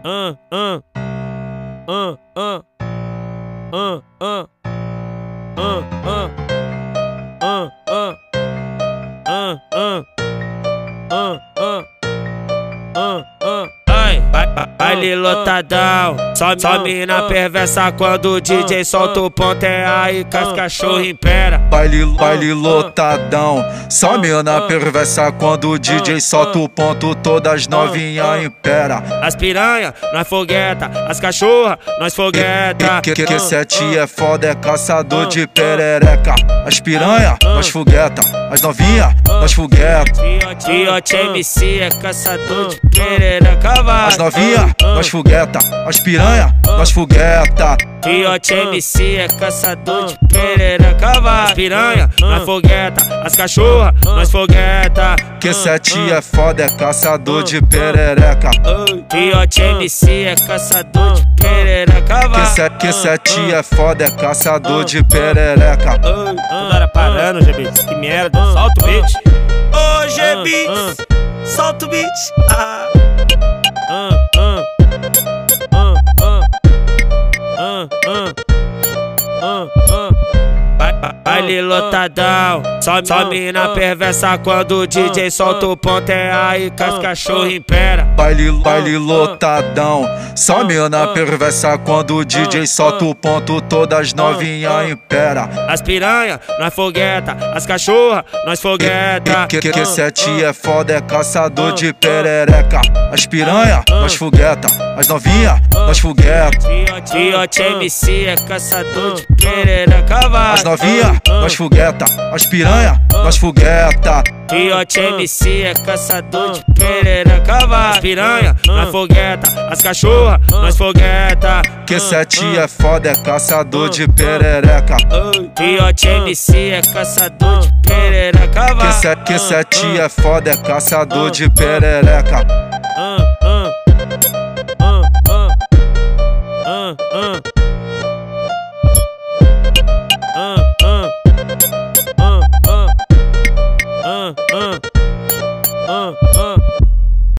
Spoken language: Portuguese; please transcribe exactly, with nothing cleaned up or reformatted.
uh, uh, uh, uh, uh, uh, uh, uh, uh, uh, uh, uh, uh, uh, uh, uh. Ai, baile lotadão, só, só mina perversa quando o D J solta o ponto, é aí que as cachorro impera. Baile, baile lotadão, só mina perversa quando o D J solta o ponto, todas novinha impera. As piranha, nós fogueta, as cachorra, nós fogueta. Que, que, que sete é foda, é caçador de perereca. As piranha, nós fogueta, as novinha, nós fogueta. Fiote M C é caçador de perereca, vai. As novinha, nós fogueta, as piranha, nós fogueta. Fiote M C é caçador de perereca, vai. As piranha, nós fogueta, as cachorra, nós fogueta. Que sete é foda, é caçador de perereca. Fiote M C é caçador de perereca, vai. Que, se, que sete é foda, é caçador de perereca. Toda hora parando, G-Beats, que merda, solta o beat. Ô, G-Beats, solta o beat. Ah. Uh, uh, uh, uh, uh, uh, uh, uh. Baile lotadão, só, só mina perversa quando o D J solta o ponto, é aí que as cachorro impera. Baile, baile lotadão, só mina perversa quando o D J solta o ponto, todas novinha impera. As piranha, nós fogueta, as cachorra, nós fogueta. Que, que, que sete é foda, é caçador de perereca. As piranha, nós fogueta, as novinha, nós fogueta. Fiote M C é caçador de perereca, vai. As novinha, nós fogueta, as piranha, nós fogueta. Fiote M C é caçador de perereca, vai. As piranha, nós fogueta, as cachorra, nós fogueta. Que sete é foda, é caçador de perereca. Fiote M C é caçador de perereca, vai. Que, se, que sete é foda, é caçador de perereca.